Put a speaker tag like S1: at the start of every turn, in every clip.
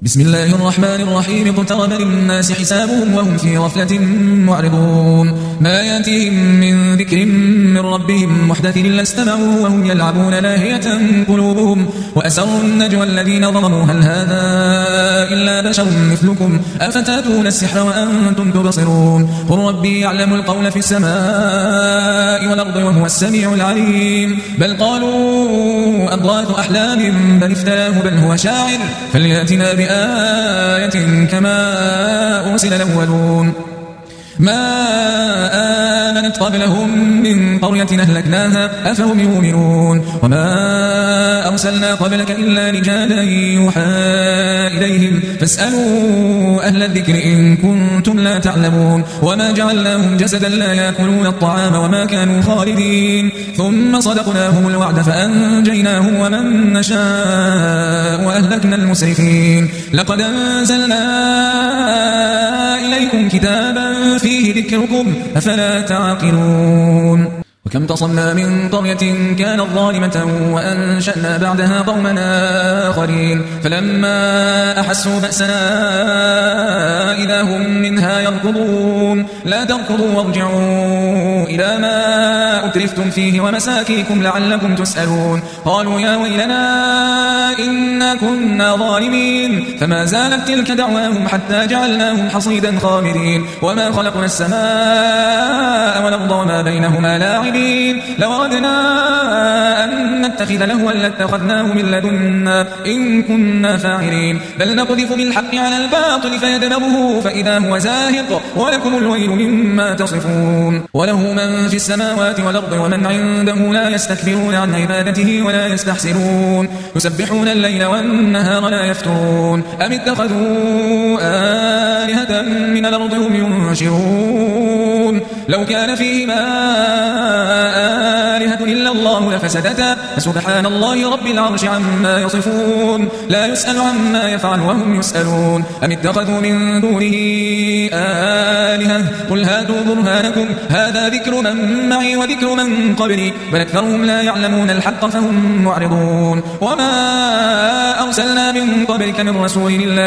S1: بسم الله الرحمن الرحيم اقترب للناس حسابهم وهم في غفلة معرضون ما يأتيهم من ذكر من ربهم محدث إلا استمعوا وهم يلعبون لاهية قلوبهم وأسروا النجوى الذين ظلموا هل هذا إلا بشر مثلكم أفتاتون السحر وأنتم تبصرون قل ربي يعلم القول في السماء والأرض وهو السميع العليم بل قالوا أضغاث أحلام بل افتراه بل هو شاعر فليأتنا بآية كما أرسل الأولون ما آمنت قبلهم من قرية أهلكناها أفهم يؤمنون وما أرسلنا قبلك إلا رجالا يوحى إليهم فاسألوا أهل الذكر إن كنتم لا تعلمون وما جعلناهم جسدا لا يأكلون الطعام وما كانوا خالدين ثم صدقناهم الوعد فأنجيناهم ومن نشاء وأهلكنا المسرفين لقد أنزلنا إليكم كتابا فيه ذكركم أفلا تعقلون وكم تصلنا من قرية كانت ظالمة وأنشأنا بعدها قوما آخرين فلما أحسوا بأسنا إذا هم منها يركضون لا تركضوا وارجعوا إلى ما أترفتم فيه ومساكيكم لعلكم تسألون قالوا يا ويلنا إنا كنا ظالمين فما زالت تلك دعواهم حتى جعلناهم حصيدا خامدين وما خلقنا السماء والأرض وما بينهما لاعبين لو أردنا أن نتخذ لهوا لاتخذناه من لدنا إن كنا فاعلين بل نقذف بالحق على الباطل فيدمغه فإذا هو زاهق ولكم الويل مما تصفون وله من في السماوات والأرض ومن عنده لا يستكبرون عن عبادته ولا يستحسرون يسبحون الليل والنهار لا يفترون أم اتخذوا آلهة من الأرض هم ينشرون لو كان فيهما آلهة إلا الله لفسدتا فسبحان الله رب العرش عما يصفون لا يسأل عما يفعل وهم يسألون أم اتخذوا من دونه آلهة قل هاتوا برهانكم هذا ذكر من معي وذكر من قبلي بل أكثرهم لا يعلمون الحق فهم معرضون وما أرسلنا من قبلك من رسول إلا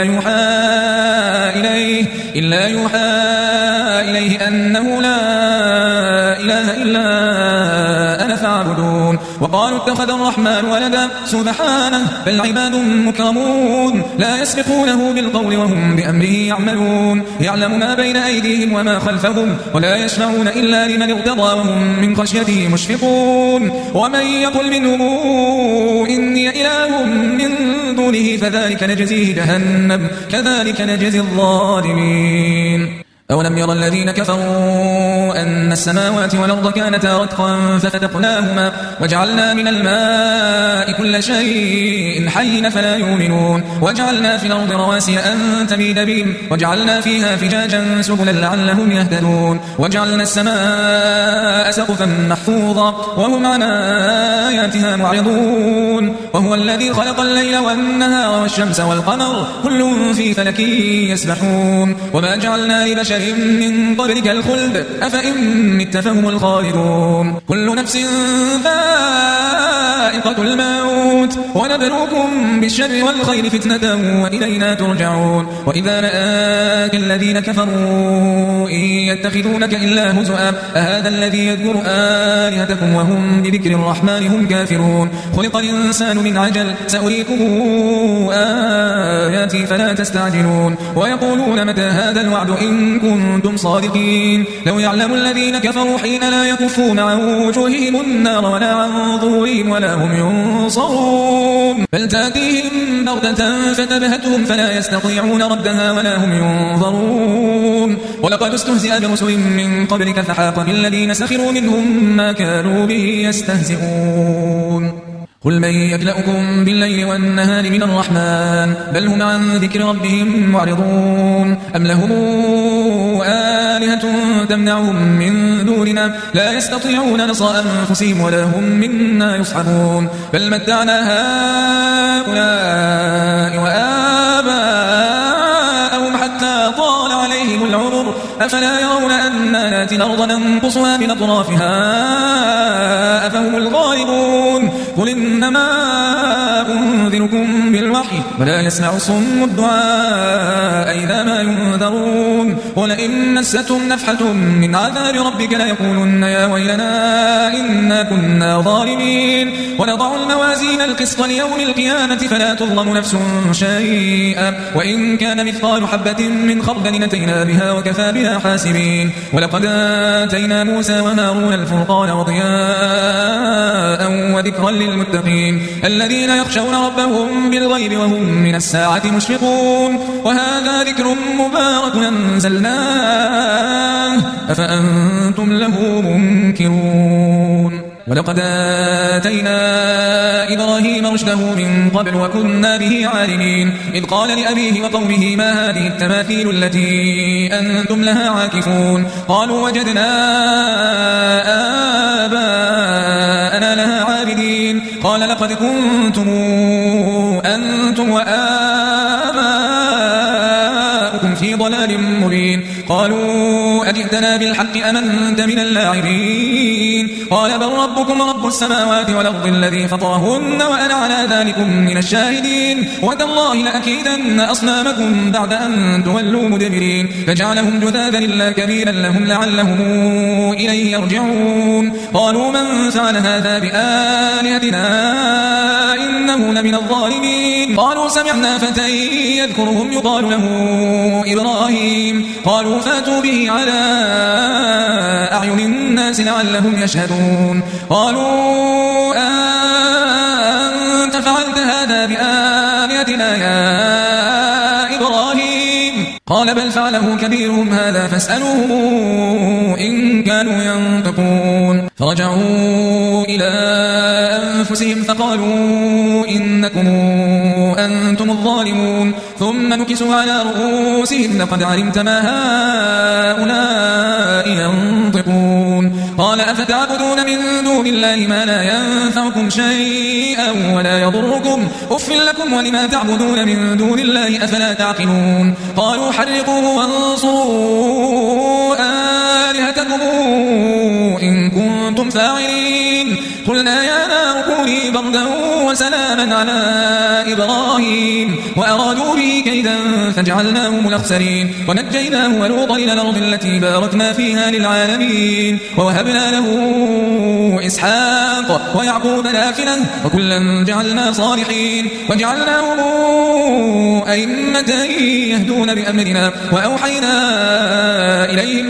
S1: يوحى إليه أنه لا إله إلا أنا فاعبدون وقالوا اتخذ الرحمن ولدا سبحانه بل عباد مكرمون لا يسبقونه بالقول وهم بأمره يعملون يعلم ما بين أيديهم وما خلفهم ولا يشفعون إلا لمن ارتضى وهم من خشيته مشفقون ومن يقل منهم إني إله من دونه فذلك نجزيه جهنم كذلك نجزي الظالمين أولم يرى الذين كفروا أن السماوات والأرض كانتا رتقا ففتقناهما وجعلنا من الماء كل شيء حي فلا يؤمنون وجعلنا في الأرض رواسي أن تميد بهم وجعلنا فيها فجاجا سبلا لعلهم يهتدون وجعلنا السماء سقفا محفوظا وهم عن آياتها معرضون وهو الذي خلق الليل والنهار والشمس والقمر كل في فلك يسبحون وما جعلنا لبشر من قبلك الخلد أفإن مت فهم الخالدون كل نفس ذائقة الموت ونبلوكم بالشر والخير فتنة وإلينا ترجعون وإذا رآك الذين كفروا إن يتخذونك إلا هزؤا أهذا الذي يذكر آلهتكم وهم بذكر الرحمن هم كافرون خلق الإنسان من عجل سأريكم آياتي فلا تستعجلون ويقولون متى هذا الوعد إن كنتم صادقين لو يعلم الذين كفروا حين لا يكفون عن وجوههم النار ولا عن ظهورهم ولا هم ينصرون بل تأتيهم بغتة فتبهتهم فلا يستطيعون ردها ولا هم ينظرون ولقد استهزئ برسل من قبلك فحاق بالذين سخروا منهم ما كانوا به يستهزئون قل من يكلأكم بالليل والنهار من الرحمن بل هم عن ذكر ربهم معرضون أم لهم آلهة تمنعهم من دوننا لا يستطيعون نصر أنفسهم ولا هم منا يصحبون بل متعنا هؤلاء وآباءهم حتى طال عليهم العمر أفلا يرون أنا ناتي الأرض ننقصها من أطرافها أفهم الغالبون قل إنما أنذركم بالوحي ولا يسمع الصم الدعاء إذا ما ينذرون ولئن مستهم نفحة من عذاب ربك ليقولن يا ويلنا إنا كنا ظالمين ونضع الموازين القسط ليوم القيامة فلا تظلم نفس شيئا وإن كان مثقال حبة من خردل أتينا بها وكفى بها حاسبين ولقد آتينا موسى وهارون الفرقان وضياء وذكرا للمتقين الذين يخشون ربهم بالغيب وهم من الساعة مشفقون وهذا ذكر مبارك أنزلناه أفأنتم له منكرون ولقد آتينا إبراهيم رشده من قبل وكنا به عالمين إذ قال لأبيه وقومه ما هذه التماثيل التي أنتم لها عاكفون قالوا وجدنا آباءنا لها عابدين قال لقد كنتم أنتم وآباؤكم في ضلال مبين قالوا أجئتنا بالحق أم أنت من اللاعبين قال بل ربكم رب السماوات والأرض الذي فطرهن وأنا على ذلكم من الشاهدين وتالله لأكيدن أصنامكم بعد أن تولوا مدبرين فجعلهم جذاذا إلا كبيرا لهم لعلهم إليه يرجعون قالوا من فعل هذا بآلهتنا إنه لمن الظالمين قالوا سمعنا فتى يذكرهم يقال له إبراهيم قالوا فاتوا به على أعين الناس لعلهم يشهدون قالوا أنت فعلت هذا بآلهتنا يا إبراهيم قال بل فعله كبيرهم هذا فاسألوه إن كانوا ينطقون فرجعوا إلى أنفسهم فقالوا إنكم أنتم الظالمون ثم نكسوا على رؤوسهم لقد علمت ما هؤلاء ينطقون قال أفتعبدون من دون الله ما لا ينفعكم شيئا ولا يضركم أف لكم ولما تعبدون من دون الله أفلا تعقلون قالوا حرقوه وانصروا آلهتكم إن كنتم فاعلين قلنا يا نار كوني بردا وسلاما على إبراهيم وأرادوا به كيدا فجعلناهم الأخسرين ونجيناه ولوطا إلى الأرض التي باركنا فيها للعالمين ووهبنا له إسحاق ويعقوب نافلة وكلا جعلنا صالحين وجعلناهم أئمة يهدون بأمرنا وأوحينا إليهم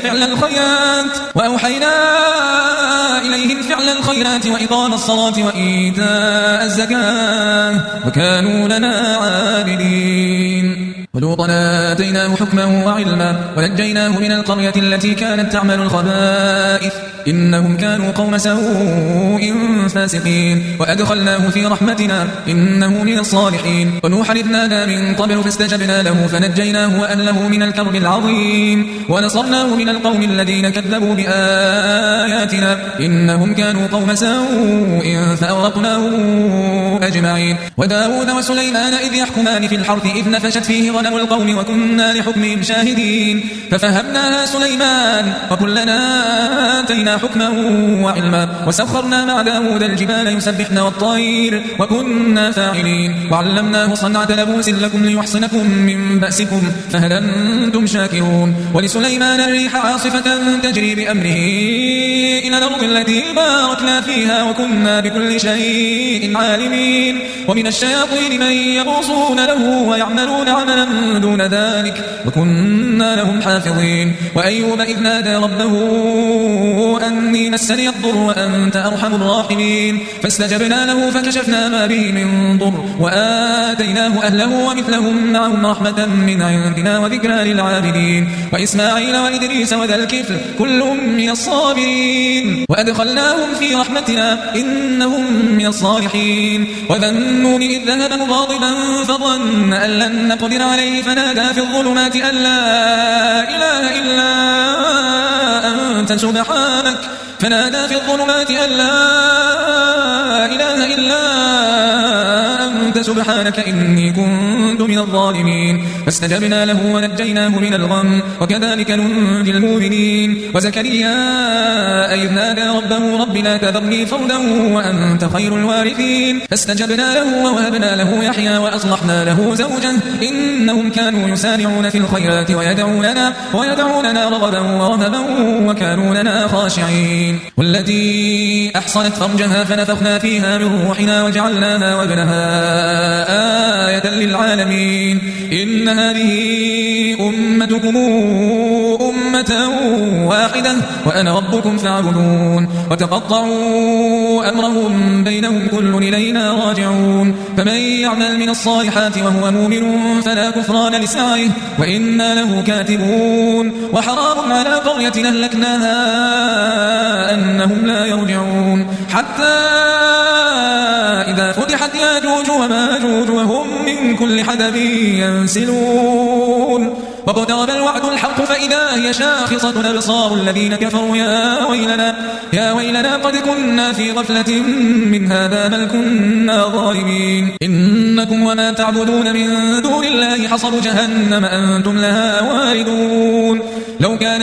S1: فعل الخيرات وإقام الصلاة وإيتاء الزكاة وكانوا لنا عابدين ولوطا آتيناه حكما وعلما ونجيناه من القرية التي كانت تعمل الخبائث إنهم كانوا قوم سوء فاسقين وأدخلناه في رحمتنا إنه من الصالحين ونوحا إذ نادى من قبل فاستجبنا له فنجيناه وأهله من الكرب العظيم ونصرناه من القوم الذين كذبوا بآياتنا إنهم كانوا قوم سوء فأغرقناهم أجمعين وداود وسليمان إذ يحكمان في الحرث إذ نفشت فيه غنم القوم وكنا لحكمهم شاهدين ففهمناها سليمان وكلنا آتينا حكما وعلما وسخرنا مع داود الجبال يسبحن والطير وكنا فاعلين وعلمناه صنعة لبوس لكم ليحصنكم من بأسكم فهل أنتم شاكرون ولسليمان الريح عاصفة تجري بأمره إلى الأرض التي باركنا فيها وكنا بكل شيء عالمين ومن الشياطين من يغوصون له ويعملون عملا دون ذلك وكنا لهم حافظين وأيوب إذ نادى ربه أني مسني الضر وأنت أرحم الراحمين فاستجبنا له فكشفنا ما به من ضر وآتيناه أهله ومثلهم معهم رحمة من عندنا وذكرى للعابدين وإسماعيل وإدريس وذا الكفل كل من الصابرين وأدخلناهم في رحمتنا إنهم من الصالحين وذا النون إذ ذهب مغاضبا فظن أن لن نقدر عليه فنادى في الظلمات أن لا إله إلا أنت سبحانك أنت سبحانك إني كنت من الظالمين فاستجبنا له ونجيناه من الغم وكذلك ننجي المؤمنين وزكريا إذ نادى ربه رب لا تذرني فردا وأنت خير الوارثين فاستجبنا له ووهبنا له يحيى وأصلحنا له زوجا إنهم كانوا يسارعون في الخيرات ويدعوننا رغبا ورهبا وكانوا لنا خاشعين والتي أحصنت فرجها فنفخنا فيها من روحنا وجعلناها وابنها آية للعالمين إن هذه أمتكم أمة واحدة وأنا ربكم فاعبدون وتقطعوا أمرهم بينهم كل إلينا راجعون فمن يعمل من الصالحات وهو مؤمن فلا كفران لسعيه وإنا له كاتبون وحرام على قرية أهلكناها أنهم لا يرجعون حتى إذا فتحت ياجوج وماجوج وهم من كل حدب ينسلون واقترب الوعد الحق فإذا هي شاخصة أبصار الذين كفروا يا ويلنا قد كنا في غفلة من هذا بل كنا ظالمين إنكم وما تعبدون من دون الله حصب جهنم أنتم لها واردون لو كان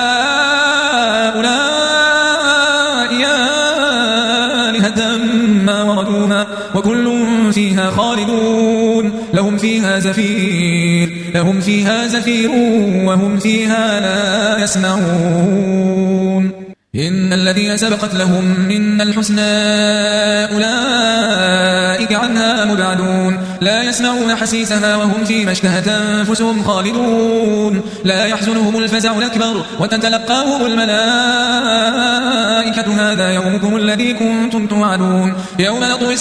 S1: هؤلاء آلهة ما وردوها وكل فيها خالدون لهم فيها زفير وهم فيها لا يسمعون إن الذين سبقت لهم منا الحسنى أولئك عنها مبعدون لا يسمعون حسيسها وهم فيما اشتهت أنفسهم خالدون لا يحزنهم الفزع الأكبر وتتلقاهم الملائكة هذا يومكم الذي كنتم توعدون يوم نطوي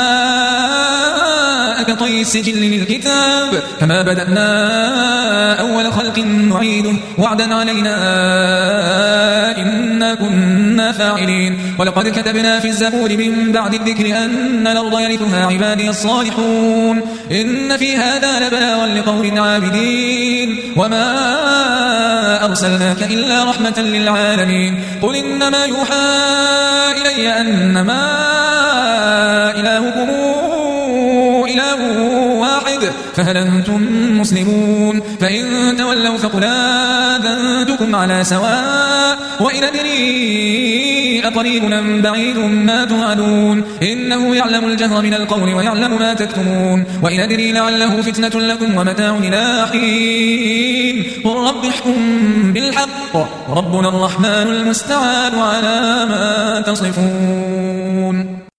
S1: السماء كطي السجل للكتاب كما بدأنا أول خلق نعيده وعدا علينا إنا كنا فاعلين ولقد كتبنا في الزبور من بعد الذكر أن الأرض يرثها عبادي الصالحون إن في هذا لبلاغا لقوم عابدين وما أرسلناك إلا رحمة للعالمين قل إنما يوحى إلي أنما إلهكم إله واحد فهل أنتم مسلمون فإن تولوا فقل آذنتكم على سواء وإن أدري أقريب أم بعيد ما توعدون إنه يعلم الجهر من القول ويعلم ما تكتمون وإن أدري لعله فتنة لكم ومتاع إلى حين قل رب احكم بالحق ربنا الرحمن المستعان على ما تصفون